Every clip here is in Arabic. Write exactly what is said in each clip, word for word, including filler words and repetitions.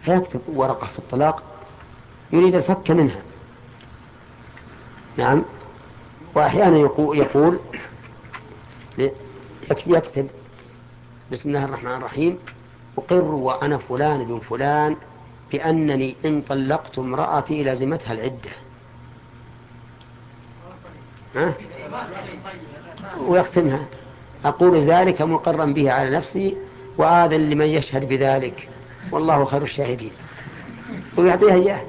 فيكتب ورقة في الطلاق يريد الفك منها. نعم. وأحيانا يقول يكتب بسم الله الرحمن الرحيم أقر وأنا فلان بن فلان بأنني إن طلقت امرأتي لازمتها العدة، ها؟ ويختمها أقول ذلك مقرا به على نفسي وآذن لمن يشهد بذلك والله خير الشاهدين، ويعطيها إياه.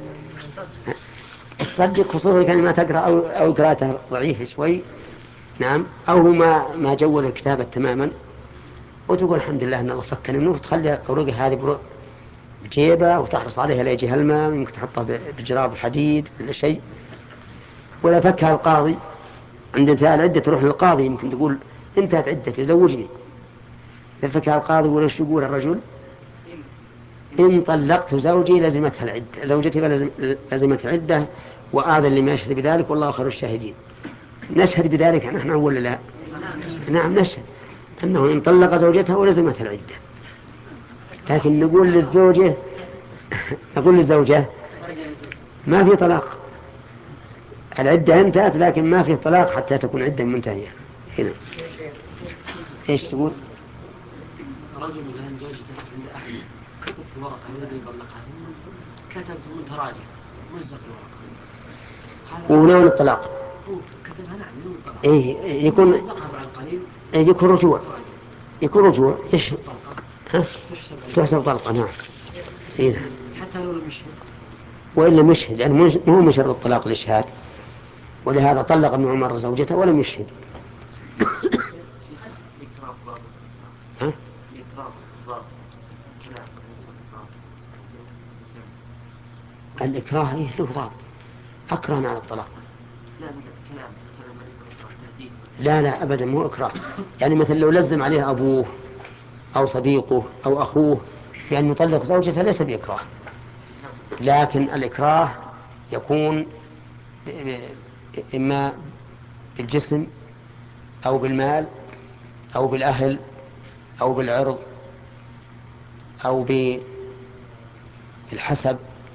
تصدق خصوصا كلمة تقرأ أو, أو قراءتها ضعيفة شوي. نعم. أو هو ما, ما جود الكتابة تماما، وتقول الحمد لله أن الله فكني منه، وتخلي أوراقها هذه بجيبة وتحرص عليها لا يجيها الماء، ممكن تحطها بجراب حديد ولا شيء. ولا فكها القاضي عند انتهاء العدة تروح للقاضي، يمكن تقول انتهت عدتي زوجني، فكها القاضي ولا شو يقول الرجل؟ إن طلقت زوجي لزمتها العدة، زوجتي لزمتها عدة وآذن لما يشهد بذلك والله خير الشاهدين. نشهد بذلك نحن ولا لا؟ نعم نشهد أنه إن طلق زوجته ولزمتها العدة، لكن نقول للزوجة نقول للزوجة ما في طلاق، العدة انتهت لكن ما في طلاق حتى تكون عدة منتهية. هنا ايش تقول؟ رجل الآن زوجته عند أهله كتب في ورقة يريد يطلقها، كتب ثم تراجع مزق الورقة، وهنا من الطلاق كتبها نعم من الطلاق. إيه يكون مزقها بعد قليل إيه يكون رجوع، يكون رجوع إيش؟ ها؟ تحسب طلقة. نعم. إيه نعم. حتى لو لم يشهد وإلا مشهد، يعني مو من شرط الطلاق الإشهاد، ولهذا طلق ابن عمر زوجته ولم يشهد. ها؟ الإكراه إيه له ضابط، أكرهنا على الطلاق. لا لا أبدا مو إكراه، يعني مثل لو لزم عليه أبوه أو صديقه أو أخوه في أن يطلق زوجته ليس بإكراه، لكن الإكراه يكون إما بالجسم أو بالمال أو بالأهل أو بالعرض أو بالحسب.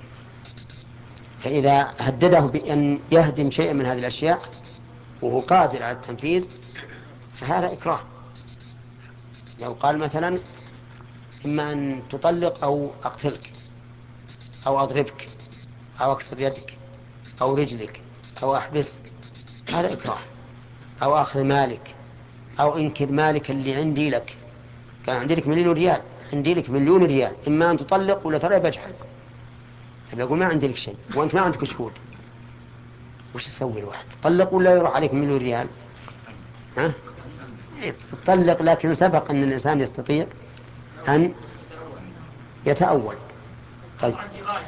فإذا هدده بأن يهدم شيئا من هذه الأشياء وهو قادر على التنفيذ فهذا إكراه. لو قال مثلا إما أن تطلق أو أقتلك أو أضربك أو أكسر يدك أو رجلك أو أحبسك، هذا إكراه. أو أخذ مالك أو إنكر مالك اللي عندي لك، كان عندي لك مليون ريال، عندي لك مليون ريال، إما أن تطلق ولا ترى بجحد. فبيقول ما عندي لك شيء وأنت ما عندك شهود، وش تسوي الواحد؟ تطلق ولا يروح عليك مليون ريال؟ ها؟ تطلق، لكن سبق أن الإنسان يستطيع أن يتأول. طيب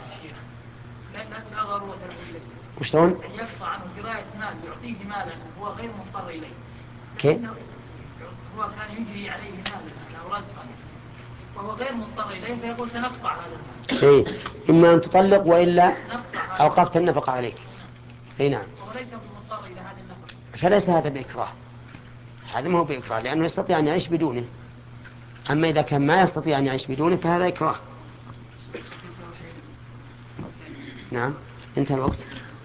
وشلون؟ يقطع عنه جراية مال يعطيه مالا هو غير مضطر إليه. كيف؟ هو كان يجري عليه مالا أو رزقا وهو غير مضطر إليه فيقول سنقطع هذا المال. إيه، إما أن تطلق وإلا أوقفت النفقة عليك. أي نعم. وهو ليس مضطر إلى هذه النفقة، فليس هذا بإكراه، هذا ما هو بإكراه لأنه يستطيع أن يعيش بدونه. أما إذا كان ما يستطيع أن يعيش بدونه فهذا إكراه. نعم. انتهى الوقت.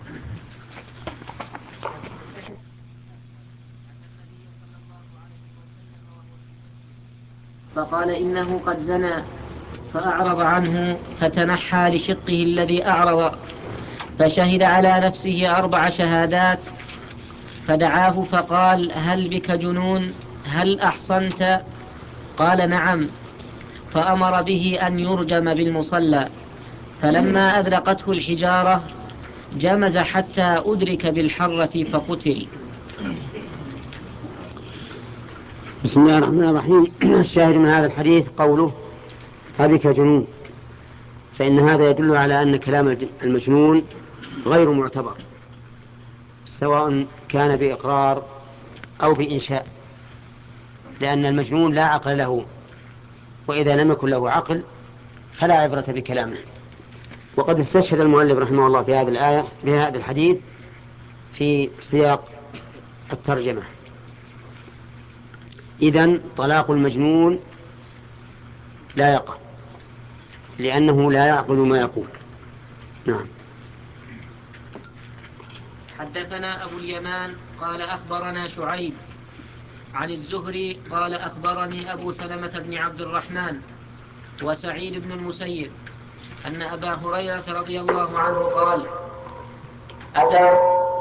فقال إنه قد زنى، فأعرض عنه فتنحى لشقه الذي أعرض، فشهد على نفسه أربع شهادات، فدعاه فقال هل بك جنون؟ هل أحصنت؟ قال نعم، فأمر به أن يرجم بالمصلى، فلما أذرقته الحجارة جمز حتى أدرك بالحرة فقتل. بسم الله الرحمن الرحيم. الشاهد من هذا الحديث قوله أبك جنون، فإن هذا يدل على أن كلام المجنون غير معتبر سواء كان بإقرار أو بإنشاء، لأن المجنون لا عقل له، وإذا لم يكن له عقل فلا عبرة بكلامه. وقد استشهد المؤلف رحمه الله في هذه الآية بهذا الحديث في سياق الترجمة. إذن طلاق المجنون لا يقع، لأنه لا يعقل ما يقول. نعم. حدثنا أبو اليمان قال أخبرنا شعيب عن الزهري قال أخبرني أبو سلمة بن عبد الرحمن وسعيد بن المسيب أن أبا هريرة رضي الله عنه قال أتى,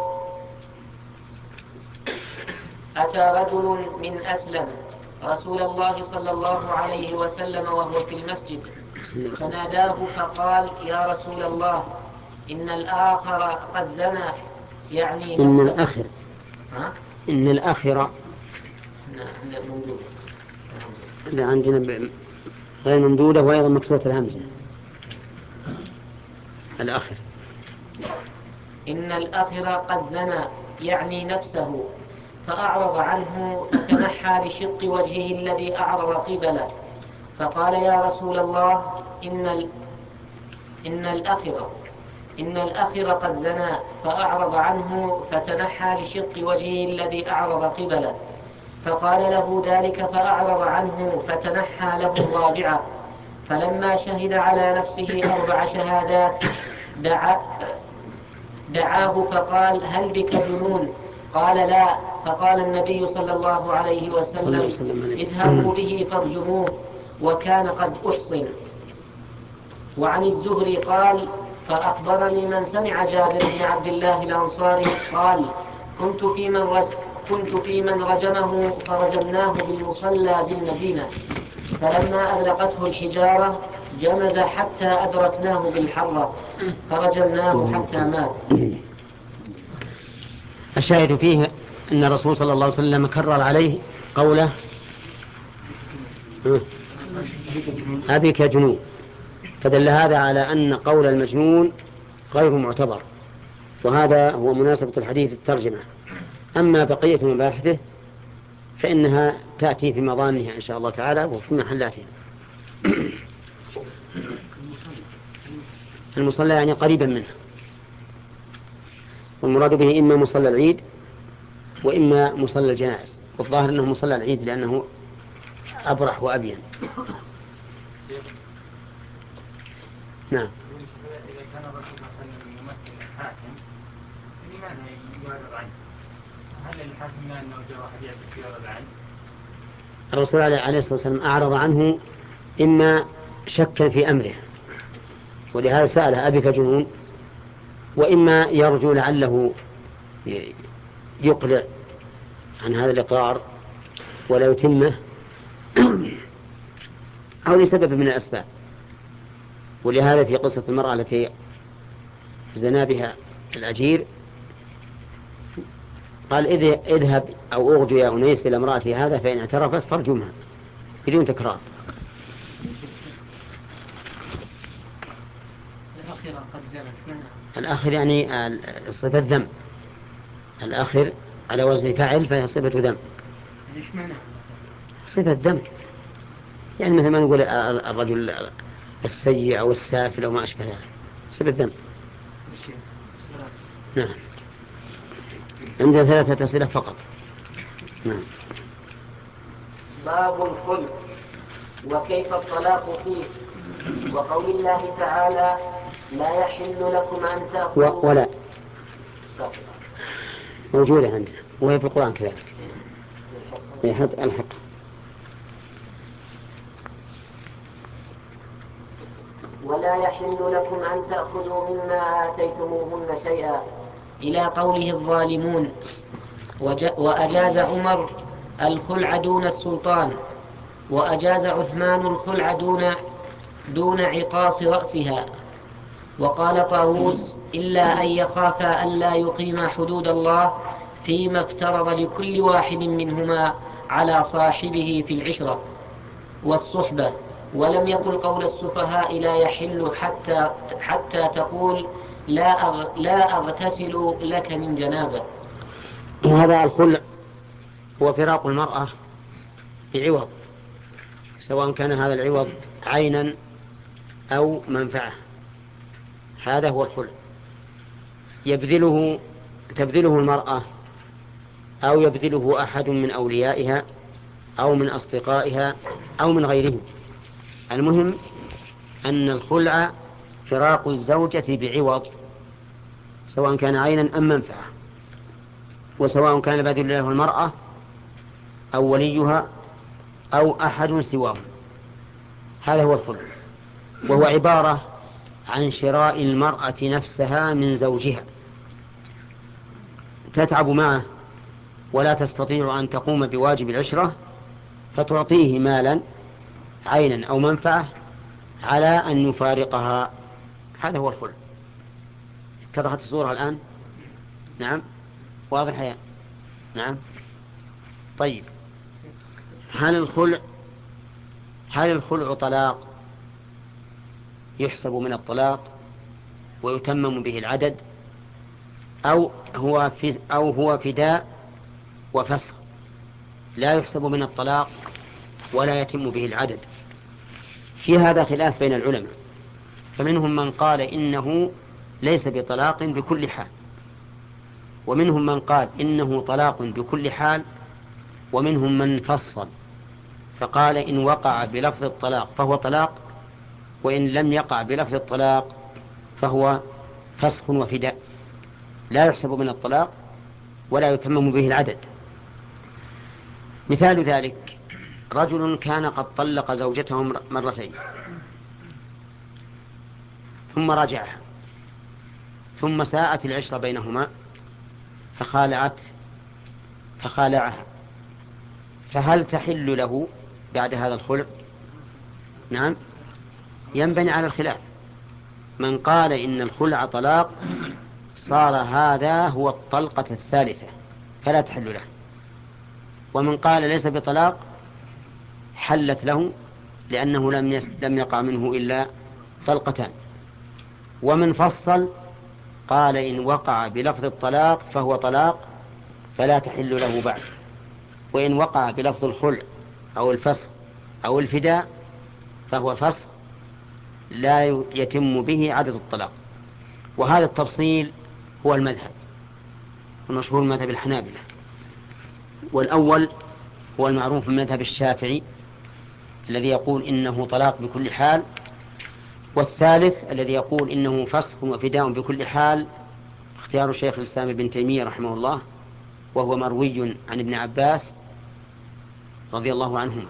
أتى رجل من أسلم رسول الله صلى الله عليه وسلم وهو في المسجد فناداه فقال يا رسول الله إن الآخر قد زنى يعني إن الآخر ها؟ إن الآخر لا عندنا غير ممدودة وأيضا مكسورة الهمزة. الآخر إن الآخر قد زنى يعني نفسه فأعرض عنه فتنحى لشق وجهه الذي أعرض قبله فقال يا رسول الله إن ال... إن الآخر إن الآخر قد زنى فأعرض عنه فتنحى لشق وجهه الذي أعرض قبله فقال له ذلك فأعرض عنه فتنحى له الرابعة فلما شهد على نفسه أربع شهادات دعا دعاه فقال هل بك جنون؟ قال لا. فقال النبي صلى الله عليه وسلم اذهبوا به فارجموه وكان قد أحصن. وعن الزهري قال فأخبرني من سمع جابر بن عبد الله الأنصاري قال كنت في من, رج... كنت في من رجمه فرجمناه بالمصلى بالمدينة فلما أذلقته الحجارة جمز حتى أدركناه بالحرة فرجمناه حتى مات. الشاهد فيه أن الرسول صلى الله عليه وسلم كرر عليه قوله أبيك جنون، فدل هذا على أن قول المجنون غير معتبر، وهذا هو مناسبة الحديث الترجمة. أما بقية مباحثه فإنها تأتي في مضانها إن شاء الله تعالى وفي محلاتها. المصلى يعني قريبا منه، والمراد به إما مصلى العيد وإما مصلى الجنائز، والظاهر أنه مصلى العيد لأنه أبرح وأبين. نعم. إذا كان الرسول صلى الله عليه وسلم يمثل الحاكم لماذا يعرض عنه؟ هل الحاكم لا أنه جاء واحد يعرض عنه؟ الرسول عليه الصلاة والسلام أعرض عنه إما شكا في أمره ولهذا سأله أبيك جنون، وإما يرجو لعله يقلع عن هذا الإقرار ولا يتمه أو لسبب من الأسباب. ولهذا في قصة المرأة التي زنا بها الأجير قال اذهب أو أغدو يا أنيس إلى امرأتي هذا فإن اعترفت فارجمها بدون تكرار. الآخر يعني صفة ذم، الآخر على وزن فاعل فهي صفة ذم. صفة ذم يعني مثل ما نقول الرجل السيء أو السافل أو ما أشبه ذلك، صفة ذم. نعم. عندنا ثلاثة أسئلة فقط. نعم. باب الخلع وكيف الطلاق فيه، وقول الله تعالى لا يحل لكم أن تأخذوا ولا موجودة عندنا وهي في القرآن كذلك. يحط الحق. ولا يحل لكم أن تأخذوا مما آتيتموهن شيئا إلى قوله الظالمون. وأجاز عمر الخلع دون السلطان، وأجاز عثمان الخلع دون دون عقاص رأسها. وقال طاووس إلا أن يخافا ألا يقيما حدود الله فيما افترض لكل واحد منهما على صاحبه في العشرة والصحبة. ولم يقل قول السفهاء لا يحل حتى, حتى تقول لا, أغ لا أغتسل لك من جنابة. هذا الخلع هو فراق المرأة بعوض، سواء كان هذا العوض عينا أو منفعة، هذا هو الخلع. يبذله تبذله المرأة أو يبذله أحد من أوليائها أو من أصدقائها أو من غيرهم، المهم أن الخلع فراق الزوجة بعوض، سواء كان عينا أم منفعة، وسواء كان البذل له المرأة أو وليها أو أحد سواه. هذا هو الخلع، وهو عبارة عن شراء المرأة نفسها من زوجها، تتعب معه ولا تستطيع أن تقوم بواجب العشرة، فتعطيه مالا عينا أو منفعة على أن يفارقها. هذا هو الخلع. اتضحت الصورة الآن؟ نعم، واضح يا نعم. طيب، هل الخلع هل الخلع طلاق يحسب من الطلاق ويتمم به العدد، أو هو في أو هو فداء وفسخ لا يحسب من الطلاق ولا يتم به العدد؟ في هذا خلاف بين العلماء، فمنهم من قال إنه ليس بطلاق بكل حال، ومنهم من قال إنه طلاق بكل حال، ومنهم من فصل فقال إن وقع بلفظ الطلاق فهو طلاق، وإن لم يقع بلفظ الطلاق فهو فسخ وفداء، لا يحسب من الطلاق ولا يتمم به العدد. مثال ذلك رجل كان قد طلق زوجته مرتين ثم رجعها، ثم ساءت العشرة بينهما فخالعت فخالعها، فهل تحل له بعد هذا الخلع؟ نعم، ينبني على الخلاف. من قال إن الخلع طلاق صار هذا هو الطلقة الثالثة فلا تحل له، ومن قال ليس بطلاق حلت له لأنه لم يس... لم يقع منه إلا طلقتان. ومن فصل قال إن وقع بلفظ الطلاق فهو طلاق فلا تحل له بعد، وإن وقع بلفظ الخلع أو الفسخ أو الفداء فهو فسخ لا يتم به عدد الطلاق. وهذا التفصيل هو المذهب المشهور مذهب الحنابلة، والأول هو المعروف من مذهب الشافعي الذي يقول إنه طلاق بكل حال، والثالث الذي يقول إنه فسخ وفداء بكل حال اختيار شيخ الإسلام ابن تيمية رحمه الله، وهو مروي عن ابن عباس رضي الله عنهما.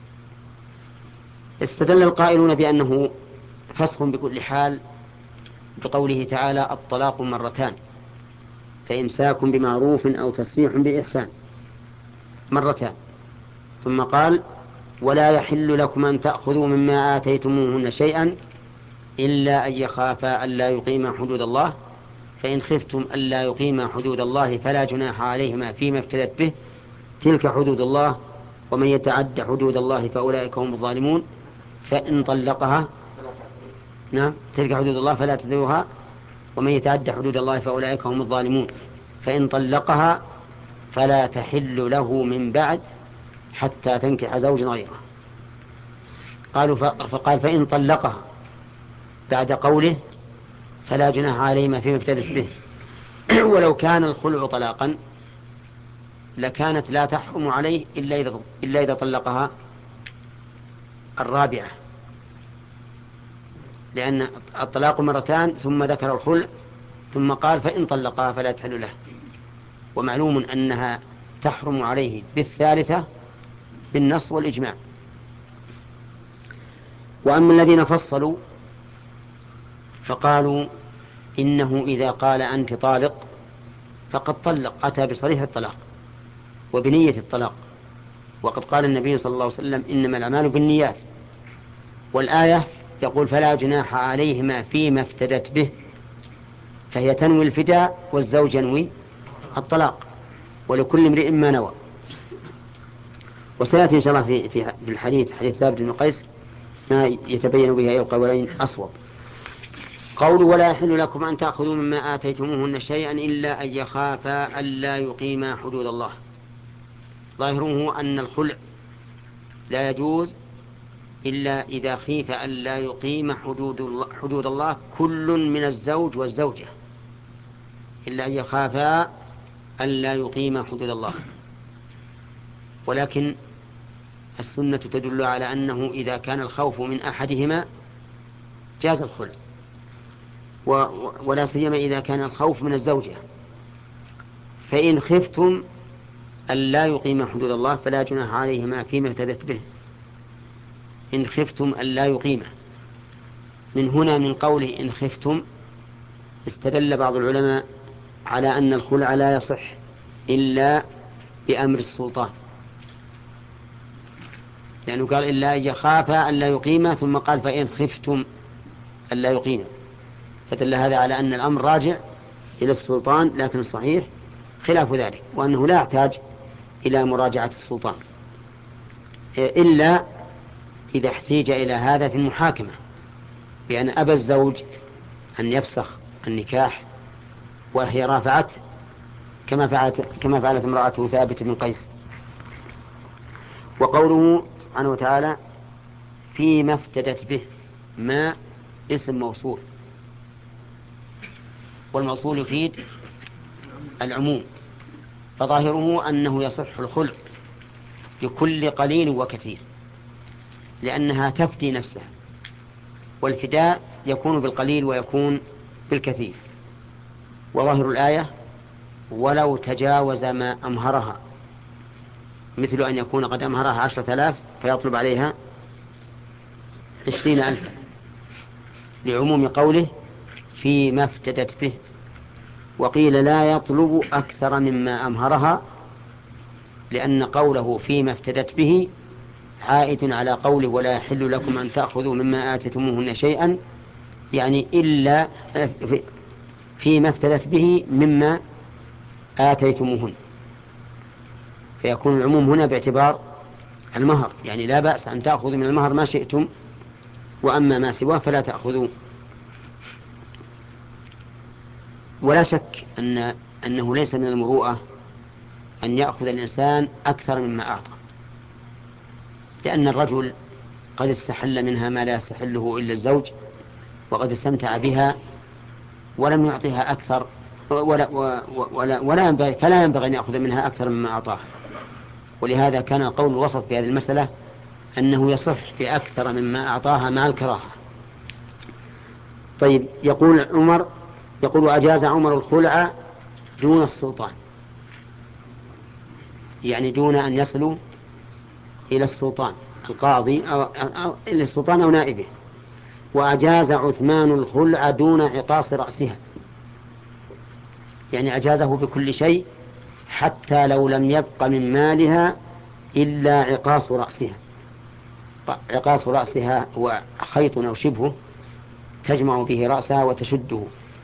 استدل القائلون بأنه فسخ بكل حال بقوله تعالى الطلاق مرتان فإمساك بمعروف أو تسريح بإحسان، مرتان، ثم قال ولا يحل لكم أن تأخذوا مما آتيتموهن شيئا إلا أن يخافا ألا يقيما حدود الله، فإن خفتم ألا يقيما حدود الله فلا جناح عليهما فيما افتدت به، تلك حدود الله ومن يتعد حدود الله فأولئك هم الظالمون. فإن طلقها نعم تلك حدود الله فلا تذروها ومن يتعد حدود الله فأولئك هم الظالمون. فإن طلقها فلا تحل له من بعد حتى تنكح زوج غيره. قالوا فقال فإن طلقها بعد قوله فلا جناح عليهما فيما افتدت به. ولو كان الخلع طلاقا لكانت لا تحرم عليه إلا إذا, إلا إذا طلقها الرابعة، لأن الطلاق مرتان ثم ذكر الخلع ثم قال فإن طلقها فلا تحل له، ومعلوم أنها تحرم عليه بالثالثة بالنص والإجماع. وأما الذين فصلوا فقالوا إنه إذا قال أنت طالق فقد طلق، أتى بصريح الطلاق وبنية الطلاق، وقد قال النبي صلى الله عليه وسلم إنما الأعمال بالنيات، والآية يقول فلا جناح عليهما فيما افتدت به، فهي تنوي الفداء والزوج ينوي الطلاق، ولكل امرئ ما نوى. وسيأتي إن شاء الله في في الحديث حديث ثابت بن قيس ما يتبين به أي القولين أصوب. قول ولا يحل لكم أن تأخذوا مما آتيتموهن شيئا إلا أن يخافا ألا يقيما حدود الله، ظاهره أن الخلع لا يجوز إلا إذا خيف ألا يقيم حدود الله, حدود الله كل من الزوج والزوجة، إلا أن يخافا ألا يقيم حدود الله. ولكن السنة تدل على أنه إذا كان الخوف من أحدهما جاز الخلع، ولا سيما إذا كان الخوف من الزوجة. فإن خفتم أن لا يقيم حدود الله فلا جناح عليهما فيما افتدت به. إن خفتم أن لا يقيم، من هنا من قوله إن خفتم استدل بعض العلماء على أن الخلع لا يصح إلا بأمر السلطان، لأنه قال إلا يخاف أن لا يقيم، ثم قال فإن خفتم أن لا يقيم، فدل هذا على أن الأمر راجع إلى السلطان، لكن الصحيح خلاف ذلك، وأنه لا يحتاج إلى مراجعة السلطان إلا إذا احتيج إلى هذا في المحاكمة، بأن أبى الزوج أن يفسخ النكاح وهي رافعته كما فعلت كما فعلت امرأته ثابت بن قيس. وقوله سبحانه وتعالى فيما افتدت به، ما اسم موصول، والموصول يفيد العموم، فظاهره أنه يصح الخلع بكل قليل وكثير، لأنها تفدي نفسها، والفداء يكون بالقليل ويكون بالكثير. وظاهر الآية ولو تجاوز ما أمهرها، مثل أن يكون قد أمهرها عشرة آلاف فيطلب عليها عشرين ألفا، لعموم قوله فيما افتدت به. وقيل لا يطلب أكثر مما أمهرها، لأن قوله فيما افتدت به عائد على قوله ولا يحل لكم أن تأخذوا مما آتيتموهن شيئا، يعني إلا فيما افتدت به مما آتيتموهن، فيكون العموم هنا باعتبار المهر، يعني لا بأس أن تأخذوا من المهر ما شئتم، وأما ما سواه فلا تأخذوا. ولا شك أن أنه ليس من المروءة أن يأخذ الإنسان أكثر مما أعطى، لأن الرجل قد استحل منها ما لا يستحله إلا الزوج، وقد استمتع بها ولم يعطيها أكثر، ولا, ولا, ولا ينبغي فلا ينبغي أن يأخذ منها أكثر مما أعطاها. ولهذا كان القول الوسط في هذه المسألة أنه يصح بأكثر مما أعطاها مع الكراهة. طيب، يقول عمر يقول أجاز عمر الخلع دون السلطان، يعني دون أن يصلوا إلى السلطان القاضي أو, أو إلى السلطان أو نائبه. وأجاز عثمان الخلع دون عقاص رأسها، يعني أجازه بكل شيء حتى لو لم يبق من مالها إلا عقاص رأسها. عقاص رأسها هو خيط أو شبهه تجمع به رأسها وتشده،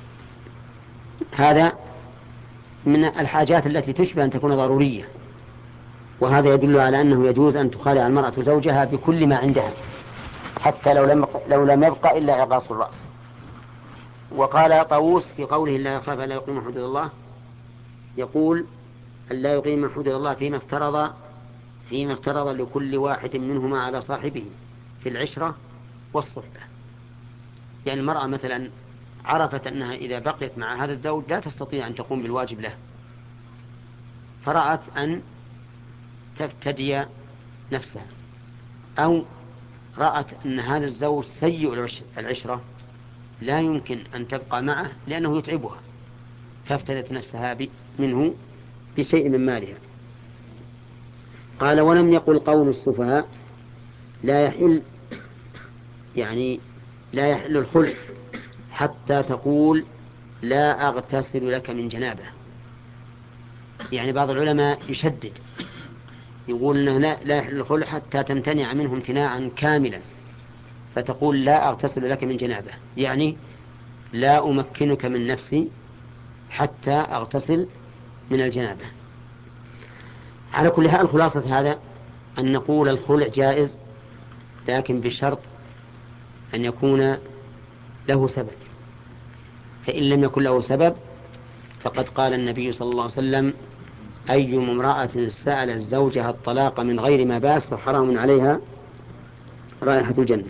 هذا من الحاجات التي تشبه أن تكون ضرورية، وهذا يدل على أنه يجوز أن تخالع المرأة زوجها بكل ما عندها حتى لو لم لو لم يبقى إلا عقاص الرأس. وقال طاووس في قوله لا يخاف أن لا يقيم حدود الله، يقول أن لا يقيم حدود الله فيما افترض فيما افترض لكل واحد منهما على صاحبه في العشرة والصحبة. يعني المرأة مثلا عرفت أنها إذا بقيت مع هذا الزوج لا تستطيع أن تقوم بالواجب له، فرأت أن تفتدي نفسها، أو رأت أن هذا الزوج سيء العشرة لا يمكن أن تبقى معه لأنه يتعبها، فافتدت نفسها منه بشيء من مالها. قال ولم يقل قول السفهاء لا يحل، يعني لا يحل الخلع حتى تقول لا أغتسل لك من جنابه. يعني بعض العلماء يشدد يقول أنه لا, لا يحل الخلع حتى تمتنع منه امتناعا كاملا، فتقول لا أغتسل لك من جنابه، يعني لا أمكنك من نفسي حتى أغتسل من الجنابة. على كل حال خلاصة هذا أن نقول الخلع جائز، لكن بشرط أن يكون له سبب، فإن لم يكن له سبب فقد قال النبي صلى الله عليه وسلم أي امرأة سألت زوجها الطلاق من غير ما بأس فحرام عليها رائحة الجنة.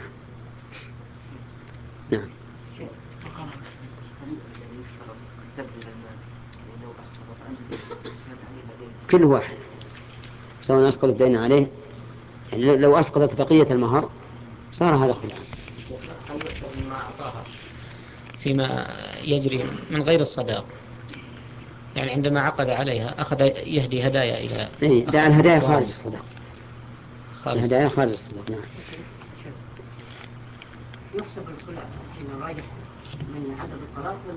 نعم. كل واحد سواء أسقط الدين عليه، يعني لو أسقطت بقية المهر صار هذا خلع. فيما يجري من غير الصداق، يعني عندما عقد عليها أخذ يهدي هدايا إلى إيه دع الهدايا خارج الصداق، الهدايا خارج الصداق. نعم. يحسب الخلع حين راجح من عدد الطلاق ولا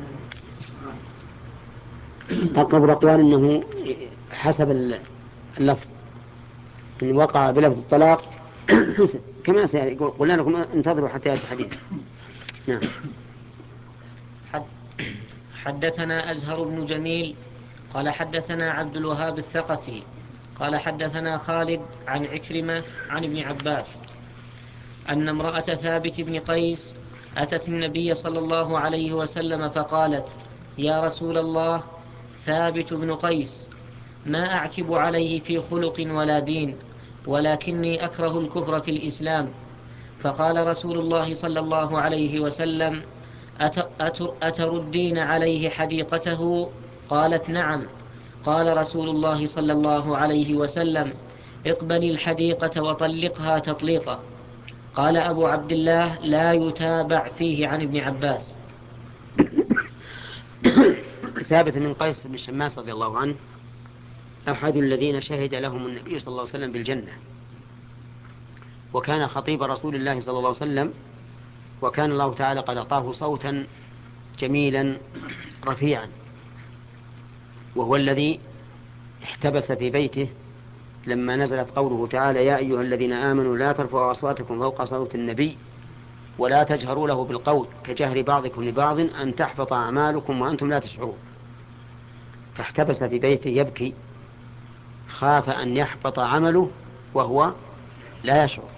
لا؟ أقرب الأقوال أنه حسب اللفظ، إن وقع بلفظ الطلاق حسب كما سيقول. قلنا لكم انتظروا حتى يأتي حديث. نعم. حدثنا أزهر بن جميل قال حدثنا عبد الوهاب الثقفي قال حدثنا خالد عن عكرمة عن ابن عباس أن امرأة ثابت بن قيس أتت النبي صلى الله عليه وسلم فقالت: يا رسول الله، ثابت بن قيس ما أعتب عليه في خلق ولا دين، ولكني أكره الكفر في الإسلام. فقال رسول الله صلى الله عليه وسلم: أتردين عليه حديقته؟ قالت: نعم. قال رسول الله صلى الله عليه وسلم: اقبلي الحديقة وطلقها تطليقا. قال أبو عبد الله: لا يتابع فيه عن ابن عباس. ثابت من قيس بن شماس رضي الله عنه أحد الذين شهد لهم النبي صلى الله عليه وسلم بالجنة، وكان خطيب رسول الله صلى الله عليه وسلم، وكان الله تعالى قد أعطاه صوتا جميلا رفيعا، وهو الذي احتبس في بيته لما نزلت قوله تعالى: يا أيها الذين آمنوا لا ترفعوا أصواتكم فوق صوت النبي ولا تجهروا له بالقول كجهر بعضكم لبعض أن تحبط أعمالكم وأنتم لا تشعرون. فاحتبس في بيته يبكي، خاف أن يحبط عمله وهو لا يشعر،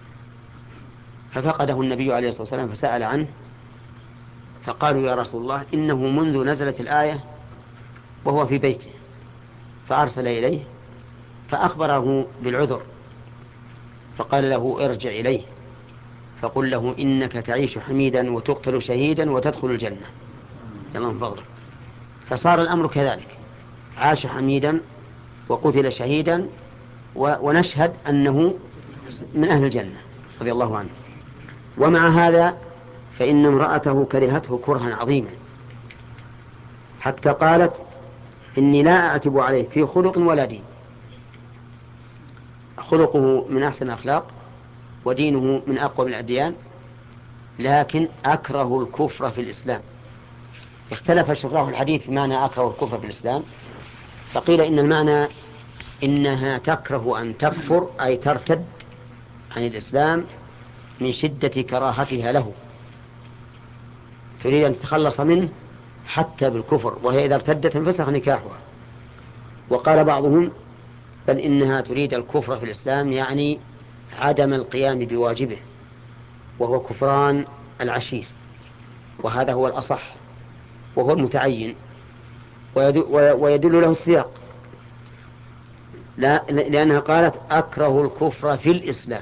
ففقده النبي عليه الصلاة والسلام فسأل عنه، فقالوا: يا رسول الله، إنه منذ نزلت الآية وهو في بيته. فأرسل إليه فأخبره بالعذر، فقال له: ارجع إليه فقل له إنك تعيش حميدا وتقتل شهيدا وتدخل الجنة تمام فضلك. فصار الأمر كذلك، عاش حميدا وقتل شهيدا ونشهد أنه من أهل الجنة رضي الله عنه. ومع هذا فإن امرأته كرهته كرها عظيما، حتى قالت: إني لا أعتب عليه في خلق ولا دين. خلقه من أحسن الأخلاق ودينه من أقوى من الأديان، لكن أكره الكفر في الإسلام. اختلف شراح الحديث في معنى أكره الكفر في الإسلام، فقيل إن المعنى إنها تكره أن تكفر، أي ترتد عن الإسلام من شدة كراهتها له، تريد أن تتخلص منه حتى بالكفر، وهي إذا ارتدت انفسخ نكاحها. وقال بعضهم: بل إنها تريد الكفر في الإسلام، يعني عدم القيام بواجبه، وهو كفران العشير، وهذا هو الأصح وهو المتعين، ويدل له السياق، لا لأنها قالت: أكره الكفر في الإسلام،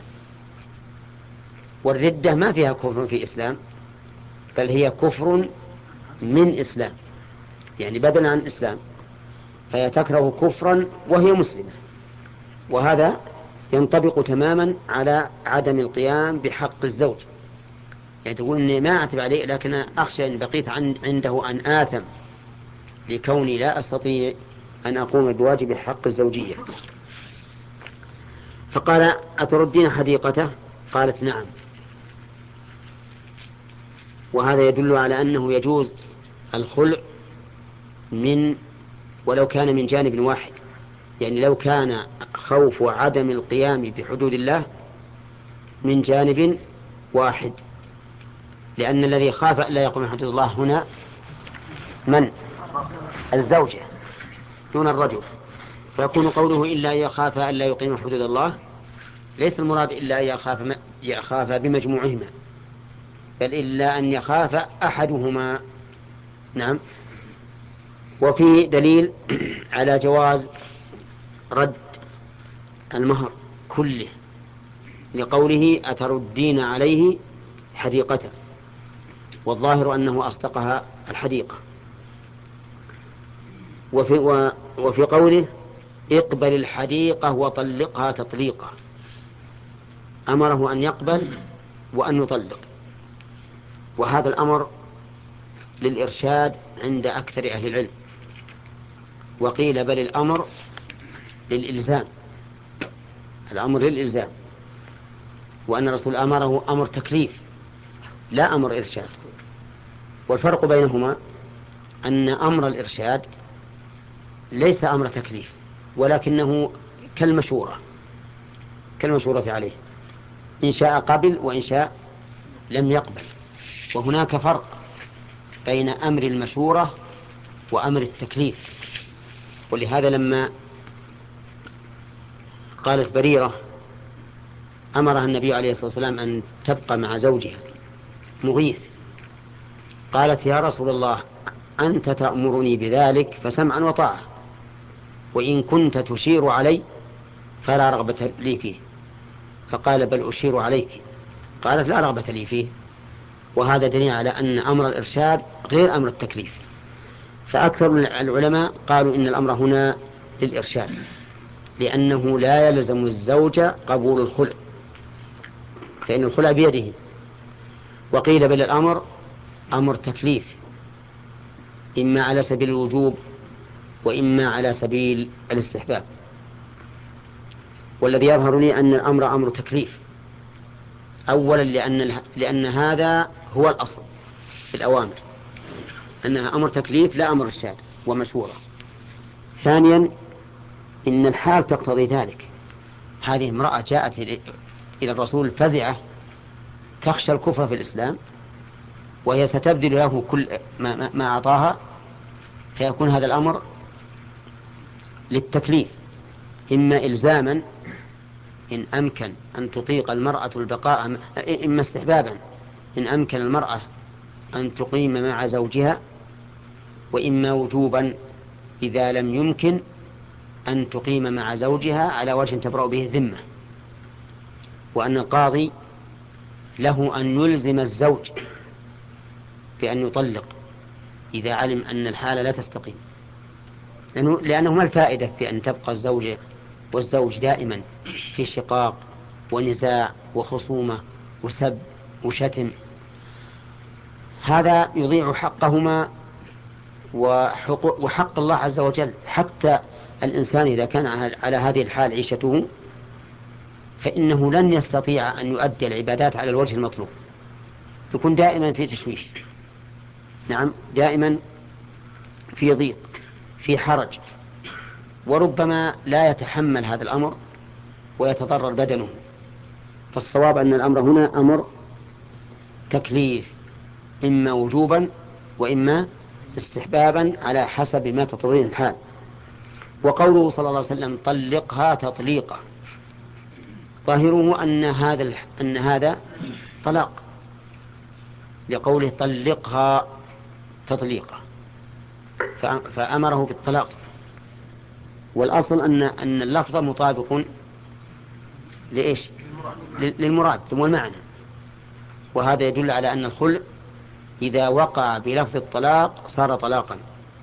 والردة ما فيها كفر في إسلام، بل هي كفر من إسلام، يعني بدلا عن إسلام، فهي تكره كفرا وهي مسلمة. وهذا ينطبق تماما على عدم القيام بحق الزوج، يعني تقول إني ما أعتب عليه، لكن أخشى إن بقيت عنده أن آثم لكوني لا أستطيع أن أقوم بواجب حق الزوجية. فقال: أتردين حديقته؟ قالت: نعم. وهذا يدل على أنه يجوز الخلع من ولو كان من جانب واحد، يعني لو كان خوف عدم القيام بحدود الله من جانب واحد، لأن الذي خاف ألا يقوم بحدود الله هنا من؟ الزوجة دون الرجل، فيكون قوله إلا أن يخاف ألا يقيم حدود الله ليس المراد إلا أن يخاف, يخاف بمجموعهما، بل إلا أن يخاف أحدهما. نعم. وفي دليل على جواز رد المهر كله لقوله: أتردين عليه حديقته، والظاهر أنه أصدقها الحديقة. وفي, وفي قوله: اقبل الحديقة وطلقها تطليقا، أمره أن يقبل وأن يطلق، وهذا الأمر للإرشاد عند أكثر أهل العلم، وقيل بل الأمر للإلزام، الأمر للإلزام، وأن الرسول أمره أمر تكليف لا أمر إرشاد. والفرق بينهما أن أمر الإرشاد ليس أمر تكليف، ولكنه كالمشورة كالمشورة عليه، إن شاء قبل وإن شاء لم يقبل. وهناك فرق بين أمر المشورة وأمر التكليف. ولهذا لما قالت بريرة أمرها النبي عليه الصلاة والسلام أن تبقى مع زوجها مغيث، قالت يا رسول الله أنت تأمرني بذلك فسمعا وطاعة، وإن كنت تشير علي فلا رغبة لي فيه. فقال بل أشير عليك، قالت لا رغبة لي فيه. وهذا دليل على أن أمر الإرشاد غير أمر التكليف. فأكثر العلماء قالوا إن الأمر هنا للإرشاد، لأنه لا يلزم الزوج قبول الخلع، فإن الخلع بيده. وقيل بل الأمر أمر تكليف، إما على سبيل الوجوب وإما على سبيل الاستحباب. والذي يظهر لي أن الأمر أمر تكليف، أولا لأن, لأن هذا هو الأصل في الأوامر، أنها أمر تكليف لا أمر إرشاد ومشورة. ثانيا إن الحال تقتضي ذلك. هذه امرأة جاءت إلى الرسول فزعة تخشى الكفر في الإسلام، وهي ستبذل له كل ما, ما أعطاها، فيكون هذا الأمر للتكليف، إما إلزاما إن أمكن أن تطيق المرأة البقاء، إما استحبابا إن أمكن المرأة أن تقيم مع زوجها، وإما وجوبا إذا لم يمكن أن تقيم مع زوجها على وجه تبرأ به الذمة. وأن القاضي له أن يلزم الزوج بأن يطلق إذا علم أن الحالة لا تستقيم، لأنه, لأنه ما الفائدة في أن تبقى الزوجة والزوج دائما في شقاق ونزاع وخصومة وسب وشتم، هذا يضيع حقهما وحق, وحق الله عز وجل. حتى الإنسان إذا كان على هذه الحال عيشته فإنه لن يستطيع أن يؤدي العبادات على الوجه المطلوب، يكون دائما في تشويش، نعم دائما في ضيق في حرج، وربما لا يتحمل هذا الأمر ويتضرر بدنه. فالصواب أن الأمر هنا أمر تكليف، إما وجوبا وإما استحبابا على حسب ما تقتضيه الحال. وقوله صلى الله عليه وسلم طلقها تطليقا، ظاهره أن هذا أن هذا طلاق، لقوله طلقها تطليقا فأمره بالطلاق. والأصل أن أن اللفظ مطابق لإيش؟ للمراد والمعنى. وهذا يدل على أن الخلع إذا وقع بلفظ الطلاق صار طلاقا.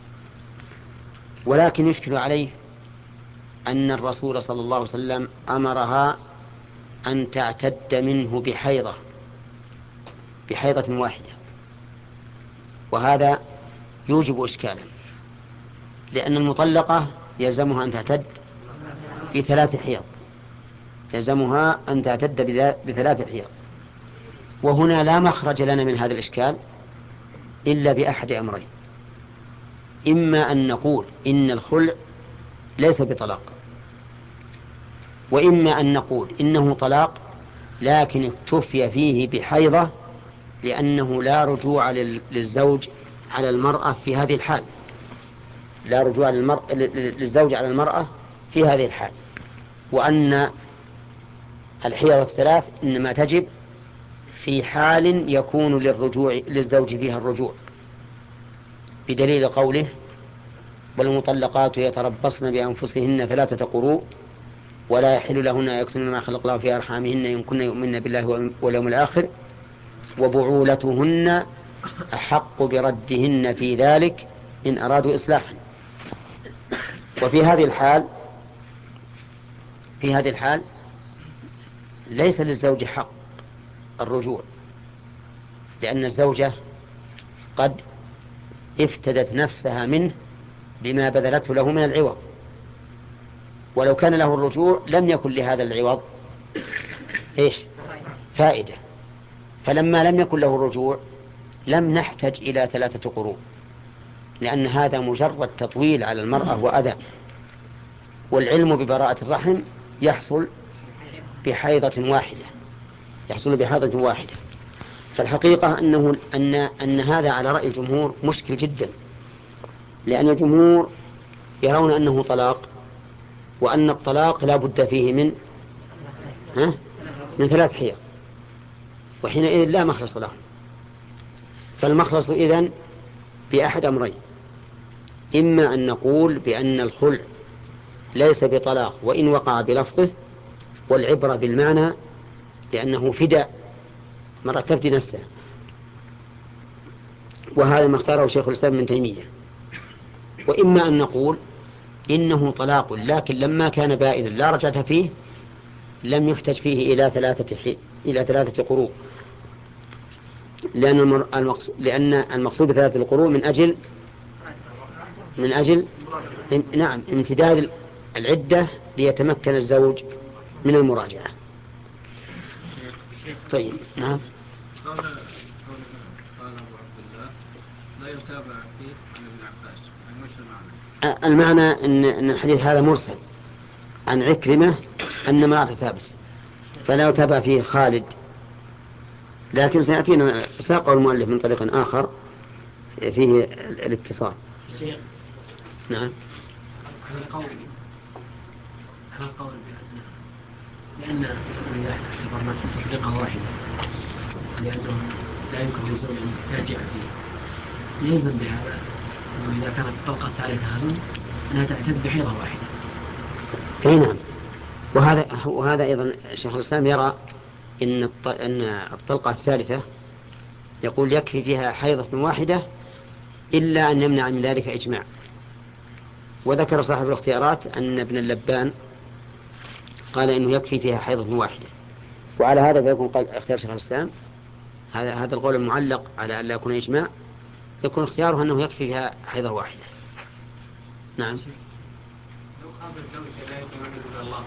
ولكن يشكل عليه أن الرسول صلى الله عليه وسلم أمرها أن تعتد منه بحيضة بحيضة واحدة، وهذا يوجب إشكالا، لأن المطلقة يلزمها أن تعتد بثلاث حيض، يلزمها أن تعتد بثلاث حيض. وهنا لا مخرج لنا من هذا الإشكال إلا بأحد أمرين: إما أن نقول إن الخلع ليس بطلاق، وإما أن نقول إنه طلاق لكن اكتفي فيه بحيضة، لأنه لا رجوع للزوج على المرأة في هذه الحال، لا رجوع للزوج على المرأة في هذه الحال، وأن الحيض الثلاث إنما تجب في حال يكون للرجوع للزوج فيها الرجوع، بدليل قوله والمطلقات يتربصن بأنفسهن ثلاثة قروء ولا يحل لهن أن يكتمن ما خلق الله في أرحامهن إن كن يؤمن بالله واليوم الآخر وبعولتهن أحق بردهن في ذلك إن أرادوا إصلاحا. وفي هذه الحال في هذه الحال ليس للزوج حق الرجوع، لأن الزوجة قد افتدت نفسها منه بما بذلته له من العوض، ولو كان له الرجوع لم يكن لهذا العوض إيش؟ فائدة. فلما لم يكن له الرجوع لم نحتج إلى ثلاثة قروء، لأن هذا مجرد تطويل على المرأة وأذى، والعلم ببراءة الرحم يحصل بحيضة واحدة يحصل بحيضة واحدة. فالحقيقة أنه أن أن هذا على رأي الجمهور مشكل جدا، لأن الجمهور يرون أنه طلاق، وأن الطلاق لا بد فيه من ها؟ من ثلاث حيض، وحينئذ لا مخلص له. فالمخلص إذن بأحد أمرين: إما أن نقول بأن الخلع ليس بطلاق وإن وقع بلفظه، والعبرة بالمعنى، لأنه فداء، مرة تفدي نفسها، وهذا ما اختاره شيخ الإسلام ابن تيمية. وإما أن نقول إنه طلاق لكن لما كان بائنا لا رجعة فيه لم يحتج فيه إلى ثلاثة حي... إلى ثلاثة قروء، لأن المر... المقصود لأن المقصود بثلاثة القروء من أجل من أجل نعم امتداد العدة ليتمكن الزوج من المراجعة. طيب نعم. قال قال أبو عبد الله لا يتابع فيه عن ابن عباس، يعني وش المعنى؟ المعنى إن أن الحديث هذا مرسل عن عكرمة أن ما ثابت، فلا يتابع فيه خالد، لكن سيأتينا ساقه المؤلف من طريق آخر فيه الاتصال. نعم. على القول على القول بأن لأن إذا اعتبرنا تطلقة واحدة لأنه لا يمكن للزوج أن يرجع فيه، يلزم بهذا أنه إذا كانت الطلقة الثالثة هذه أنها تعتد بحيضة واحدة. أي نعم. وهذا وهذا أيضا شيخ الإسلام يرى إن أن الطلقة الثالثة يقول يكفي فيها حيضة واحدة إلا أن يمنع من ذلك إجماع. وذكر صاحب الاختيارات أن ابن اللبان قال إنه يكفي فيها حيضة واحدة، وعلى هذا فيكون قال اختيار شيخ الإسلام هذا هذا القول المعلق على أن لا يكون إجماع، يكون اختياره أنه يكفي فيها حيضة واحدة. نعم. لو خاف الزوج لا يقيم حدود الله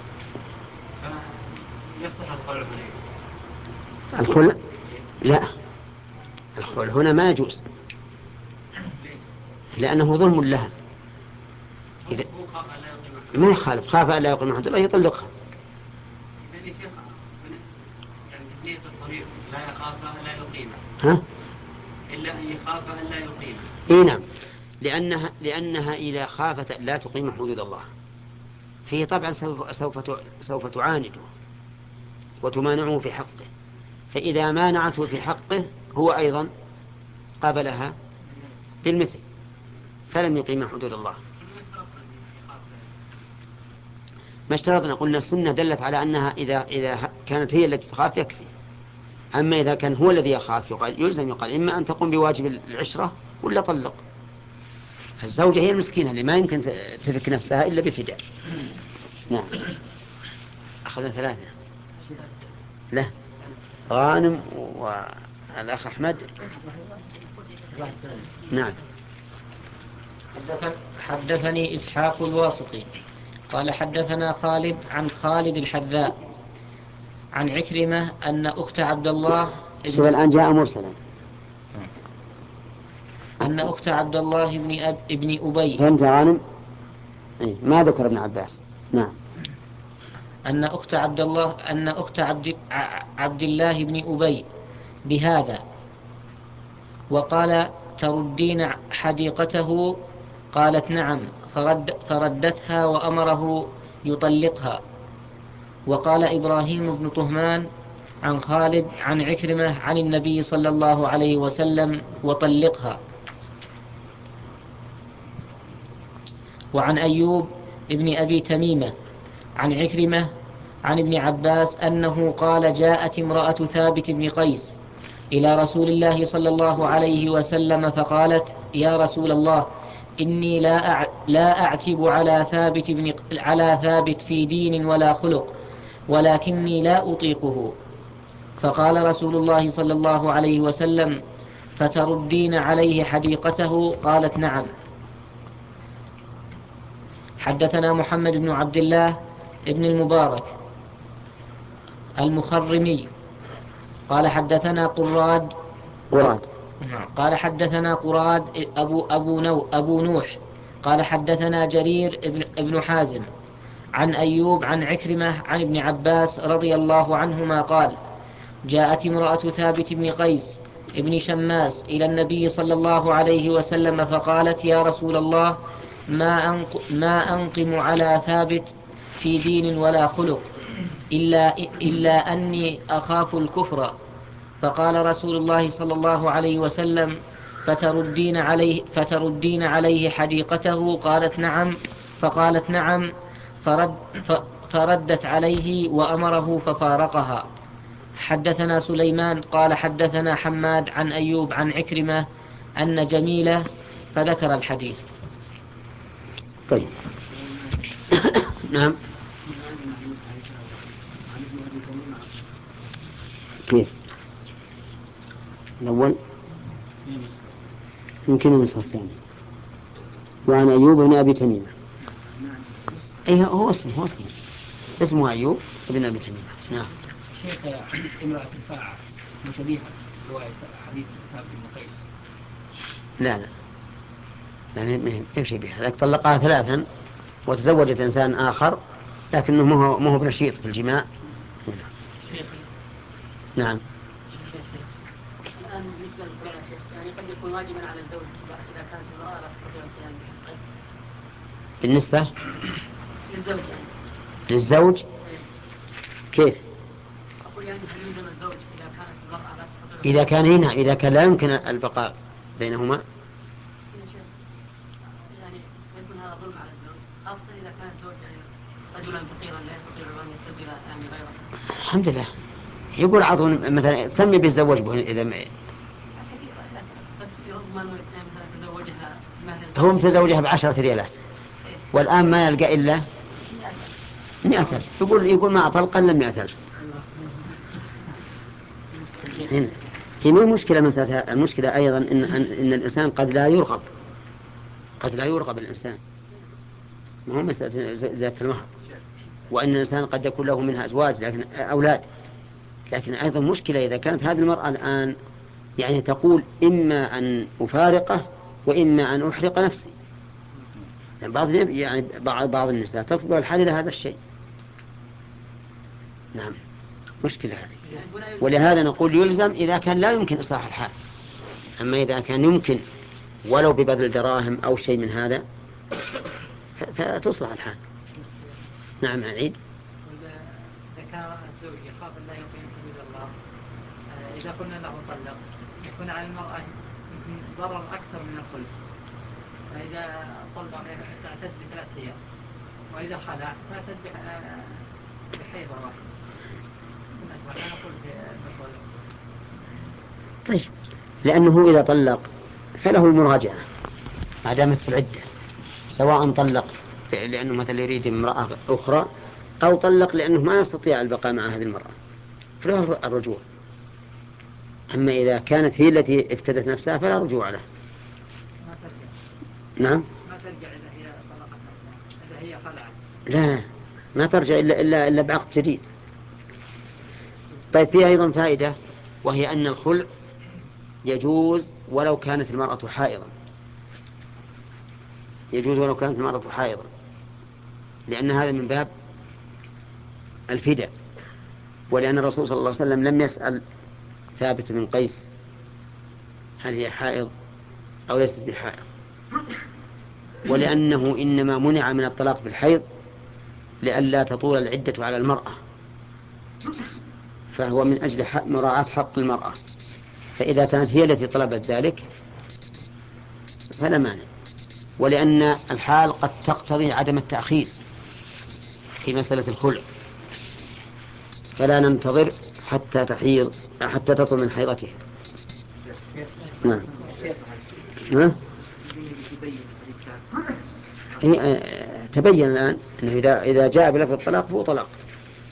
فيصلح الخلع منه. الخلع لا، الخلع هنا ما يجوز لأنه ظلم لها. إذا ما يخالف، خاف أن لا يقيم حدود الله يطلقها. يعني شيخ يعني تثنية الضمير لا يخاف أن لا يقيم ها؟ إلا أن يخاف أن لا يقيم. إيه نعم، لأنها لأنها إذا خافت لا تقيم حدود الله فيه طبعا سوف سوف سوف تعانده وتمانعه في حقه، فإذا مانعته في حقه هو أيضا قابلها بالمثل فلم يقيم حدود الله. ما اشترطنا، قلنا السنة دلت على أنها إذا إذا كانت هي التي تخاف يكفي، أما إذا كان هو الذي يخاف يقال يلزم يقال إما أن تقوم بواجب العشرة ولا طلق. الزوجة هي المسكينة اللي ما يمكن تفك نفسها إلا بفداء. نعم. أخذنا ثلاثة. لا، غانم والأخ أحمد. نعم. حدثني إسحاق الواسطي قال حدثنا خالد عن خالد الحذاء عن عكرمة أن أخت عبد الله شوف الآن جاء مرسلا أن أخت عبد الله بن أب ابن أبي. فهمت غانم؟ إيه ما ذكر ابن عباس. نعم. أن أخت عبد الله أن أخت عبد عبد الله بن أبي بهذا، وقال تردين حديقته؟ قالت نعم، فرد فردتها وأمره يطلقها. وقال إبراهيم بن طهمان عن خالد عن عكرمة عن النبي صلى الله عليه وسلم وطلقها. وعن أيوب ابن أبي تميمة عن عكرمة عن ابن عباس أنه قال جاءت امرأة ثابت بن قيس إلى رسول الله صلى الله عليه وسلم فقالت يا رسول الله إني لا أع... لا أعتب على ثابت بن على ثابت في دين ولا خلق، ولكني لا أطيقه. فقال رسول الله صلى الله عليه وسلم فتردين عليه حديقته؟ قالت نعم. حدثنا محمد بن عبد الله ابن المبارك المخرمي قال حدثنا قراد قراد قال حدثنا قراد أبو, أبو, نو أبو نوح قال حدثنا جرير ابن, ابن حازم عن أيوب عن عكرمة عن ابن عباس رضي الله عنهما قال: جاءت امرأة ثابت بن قيس ابن شماس إلى النبي صلى الله عليه وسلم فقالت: يا رسول الله، ما, أنق ما أنقم على ثابت في دين ولا خلق إلا, إلا أني أخاف الكفر. فقال رسول الله صلى الله عليه وسلم: فتردين عليه, فتردين عليه حديقته؟ قالت نعم. فقالت نعم فرد فردت عليه وأمره ففارقها. حدثنا سليمان قال حدثنا حماد عن أيوب عن عكرمة أن جميلة فذكر الحديث. طيب. نعم. كيف الأول يمكن النسخة الثانية وعن أيوب بن أبي تميمة. أي هو اسمه هو اسمه اسمه أيوب بن أبي تميمة. نعم. شيخ امرأة الفاعة مشابهة رواية حديث ثابت بن قيس. لا لا يعني يمشي بها. ذاك طلقها ثلاثا وتزوجت إنسان آخر لكنه مو مو بنشيط في الجماع. نعم. الآن بالنسبة للقرآن شيخ يعني قد يكون واجبا على الزوج إذا كانت المرأة لا تستطيع القيام به. بالنسبة للزوج يعني. للزوج كيف؟ أقول يعني هل يلزم الزوج إذا كانت المرأة لا تستطيع؟ إذا كان هنا إذا كان لا يمكن البقاء بينهما يعني يكون هذا ظلم على الزوج، خاصة إذا كان الزوج يعني رجلا فقيرا لا يستطيع أن يستبدل يعني غيره. الحمد لله. يقول عطون مثلا سمي بيتزوج به إذا ما هو متزوجها بعشرة ريالات والآن ما يلقى إلا مئة ألف. يقول يقول ما أطلق إلا مئة ألف. هنا هي مو مشكلة مسألة. المشكلة أيضا إن, إن, إن الإنسان قد لا يرغب قد لا يرغب الإنسان، ما هو مسألة زيادة المهر، وأن الإنسان قد يكون له منها أزواج لكن أولاد. لكن أيضا مشكلة إذا كانت هذه المرأة الآن يعني تقول إما أن أفارقه وإما أن أحرق نفسي. يعني بعض يعني بعض بعض النساء تصبر الحال إلى هذا الشيء. نعم مشكلة هذه. ولهذا نقول يلزم إذا كان لا يمكن إصلاح الحال. أما إذا كان يمكن ولو ببذل دراهم أو شيء من هذا فتصلح الحال. نعم أعيد. إذا كان الزوج يخاف أن لا يقيم حدود الله، إذا قلنا له طلق يكون على المرأة يمكن ضرر أكثر من الخلف. فإذا طلق تعتد بثلاث أيام، وإذا خلع تعتد بحيضة واحدة. طيب لأنه إذا طلق فله المراجعة ما دامت في العدة، سواء طلق لأنه مثلا يريد امرأة أخرى أو طلق لأنه ما يستطيع البقاء مع هذه المرأة فله الرجوع. أما إذا كانت هي التي افتدت نفسها فلا رجوع له. نعم ما ترجع إذا هي طلقت نفسها، إذا هي خلعت لا لا ما ترجع إلا, إلا, إلا بعقد جديد. طيب فيه أيضا فائدة وهي أن الخلع يجوز ولو كانت المرأة حائضا. يجوز ولو كانت المرأة حائضا لأن هذا من باب الفداء، ولأن الرسول صلى الله عليه وسلم لم يسأل ثابت بن قيس هل هي حائض أو ليست بحائض، ولأنه إنما منع من الطلاق بالحيض لئلا تطول العدة على المرأة، فهو من أجل مراعاة حق المرأة. فإذا كانت هي التي طلبت ذلك فلا مانع، ولأن الحال قد تقتضي عدم التأخير في مسألة الخلع، فلا ننتظر حتى تحيض حتى تطول من حيضتها. نعم. ها؟ تبين الآن أنه إذا إذا جاء بلفظ الطلاق فهو طلاق.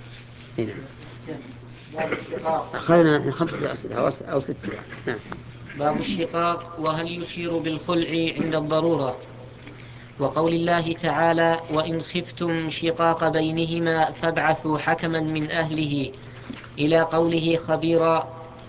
هنا خلينا خمسة أسئلة أو ستة. نعم. باب الشقاق وهل يشير بالخلع عند الضرورة. وقول الله تعالى وإن خفتم شقاق بينهما فابعثوا حكما من أهله إلى قوله خبيرا.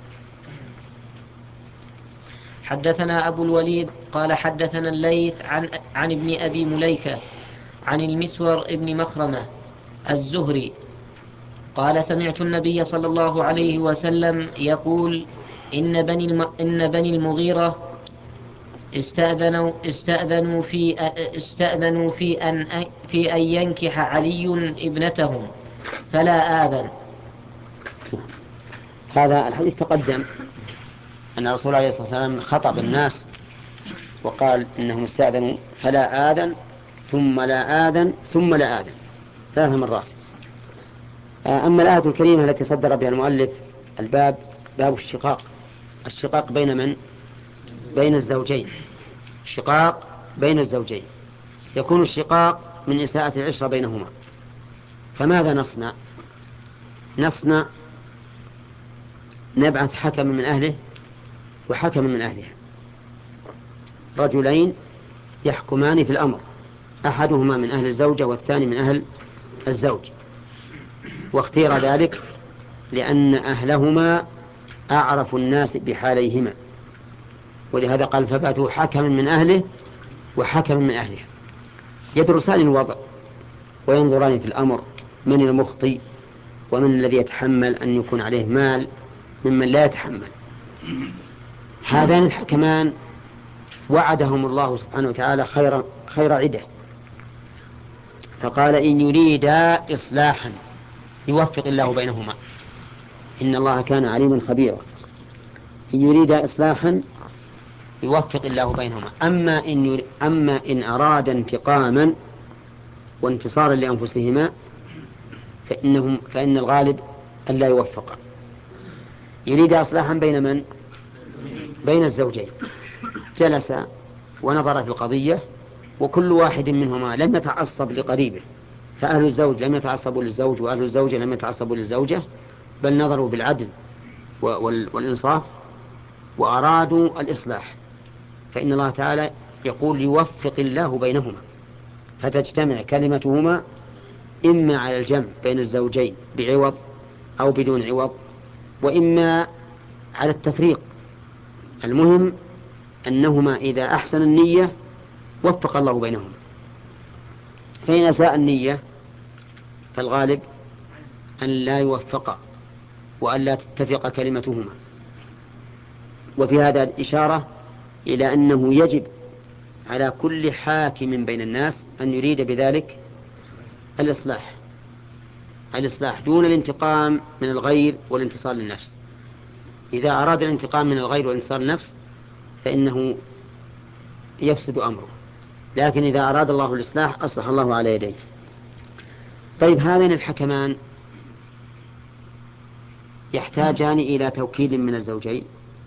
حدثنا أبو الوليد قال حدثنا الليث عن, عن ابن أبي مليكة عن المسور ابن مخرمة الزهري قال سمعت النبي صلى الله عليه وسلم يقول إن بني, الم... إن بني المغيرة استأذنوا, استأذنوا, في, استأذنوا في, أن... في أن ينكح علي ابنتهم فلا آذن. هذا الحديث تقدم أن الرسول عليه الصلاة والسلام خطب الناس وقال إنهم استأذنوا فلا آذن ثم لا آذن ثم لا آذن ثلاث مرات. أما الآية الكريمة التي صدر بها المؤلف الباب باب الشقاق. الشقاق بين من؟ بين الزوجين. الشقاق بين الزوجين يكون الشقاق من إساءة العشرة بينهما. فماذا نصنع؟ نصنع نبعث حكم من أهله وحكم من أهلها، رجلين يحكمان في الأمر، أحدهما من أهل الزوجة والثاني من أهل الزوج. واختير ذلك لأن أهلهما أعرف الناس بحاليهما، ولهذا قال فبعثوا حكم من أهله وحكم من أهلها يدرسان الوضع وينظران في الأمر من المخطئ ومن الذي يتحمل أن يكون عليه مال ممن لا يتحمل. هذان الحكمان وعدهم الله سبحانه وتعالى خير, خير عده، فقال إن يريدا إصلاحا يوفق الله بينهما إن الله كان عليما خبيرا. إن يريدا إصلاحا يوفق الله بينهما. أما إن, ير... أما إن أراد انتقاما وانتصارا لأنفسهما فإنهم فإن الغالب أن لا يوفق. يريد إصلاحا بين من؟ بين الزوجين. جلس ونظر في القضية وكل واحد منهما لم يتعصب لقريبه، فأهل الزوج لم يتعصبوا للزوج وأهل الزوجة لم يتعصبوا للزوجة، بل نظروا بالعدل والإنصاف وأرادوا الإصلاح، فإن الله تعالى يقول يوفق الله بينهما فتجتمع كلمتهما إما على الجمع بين الزوجين بعوض أو بدون عوض، وإما على التفريق. المهم أنهما إذا أحسن النية وفق الله بينهما، فإن أساء النية فالغالب أن لا يوفق وأن لا تتفق كلمتهما. وفي هذا الإشارة إلى أنه يجب على كل حاكم بين الناس أن يريد بذلك الإصلاح الإصلاح دون الانتقام من الغير والانتصار للنفس. إذا أراد الانتقام من الغير والانتصار للنفس فإنه يفسد أمره، لكن إذا أراد الله الإصلاح أصلح الله على يديه. طيب هذين الحكمان يحتاجان إلى توكيل من الزوجين؟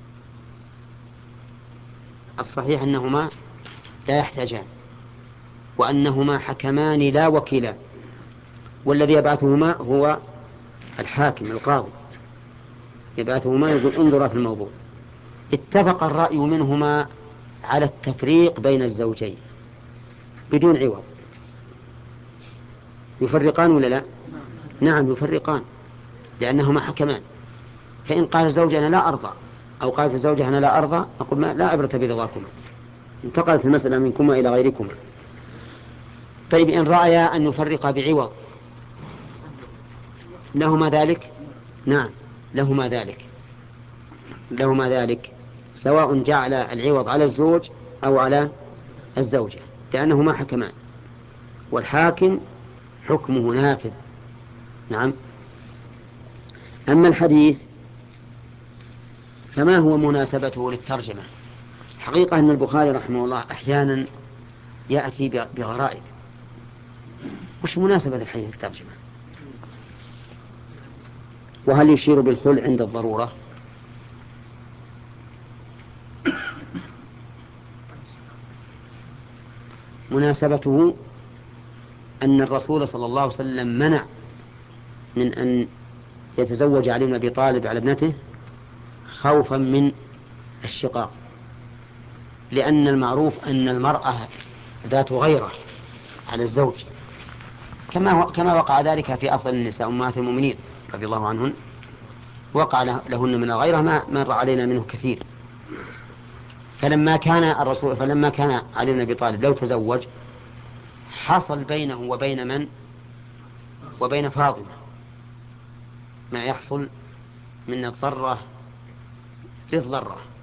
الصحيح أنهما لا يحتاجان، وأنهما حكمان لا وكيلان، والذي يبعثهما هو الحاكم القاضي يبعثهما يقول انظر في الموضوع. اتفق الرأي منهما على التفريق بين الزوجين بدون عوض. يفرقان ولا لا؟ نعم يفرقان، لأنهما حكمان. فإن قال الزوج أنا لا أرضى أو قالت الزوجة أنا لا أرضى أقول ما لا عبرة برضاكما، انتقلت المسألة منكما إلى غيركما. طيب إن رأيا أن يفرق بعوض لهما ذلك؟ نعم لهما ذلك لهما ذلك سواء جعل العوض على الزوج أو على الزوجة، لأنهما حكمان والحاكم حكمه نافذ. نعم. أما الحديث فما هو مناسبته للترجمة؟ حقيقة أن البخاري رحمه الله أحيانا يأتي بغرائب. وش مناسبة الحديث للترجمة؟ وهل يشير بالخلع عند الضرورة؟ مناسبته أن الرسول صلى الله عليه وسلم منع من أن يتزوج علي بن أبي طالب على ابنته خوفا من الشقاق، لأن المعروف أن المرأة ذات غيرة على الزوج، كما كما وقع ذلك في أفضل النساء أمهات المؤمنين رضي الله عنهن، وقع لهن من الغيرة ما مر علينا منه كثير. فلما كان الرسول فلما كان علي بن أبي طالب لو تزوج حصل بينه وبين من وبين فاطمة ما يحصل من الضرة للضرة،